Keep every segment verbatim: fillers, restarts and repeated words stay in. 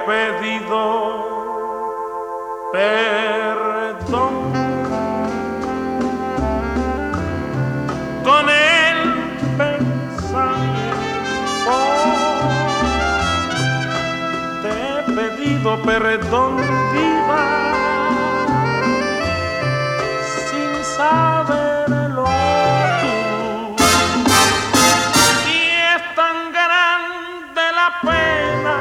pedido perdón con el pensamiento. Te he pedido perdón, vida, sin saberlo tú. Y es tan grande la pena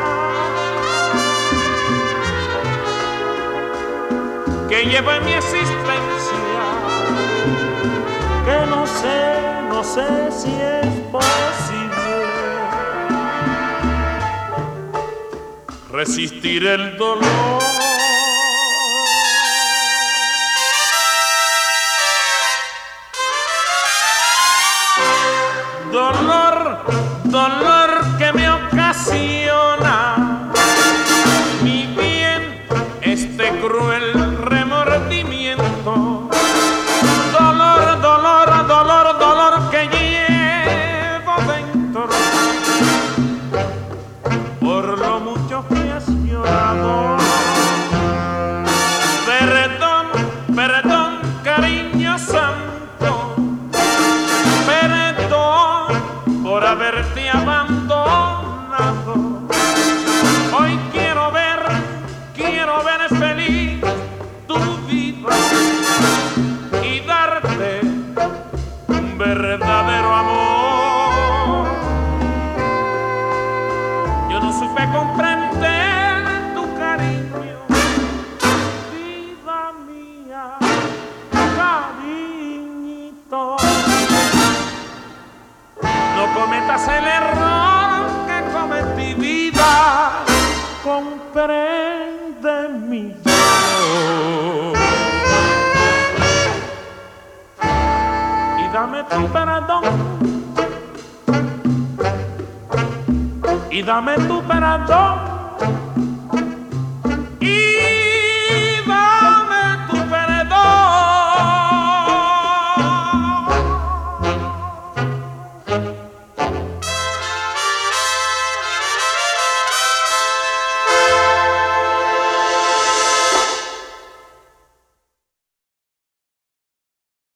que llevo en mi existencia, que no sé, no sé si es posible resistir el dolor. Dolor, dolor que me ocasiona mi bien este cruel remordimiento. Dolor, dolor, dolor, dolor que llevo dentro por lo mucho que has llorado. Perdón, perdón, cariño santo, perdón por haberte abandonado. Hoy quiero ver, quiero ver feliz tu vida y darte un verdadero amor. Yo no supe comprender tu cariño, vida mía, cariñito. No cometas el error que cometí, vida, comprende mi dolor y dame tu perdón, y dame tu perdón.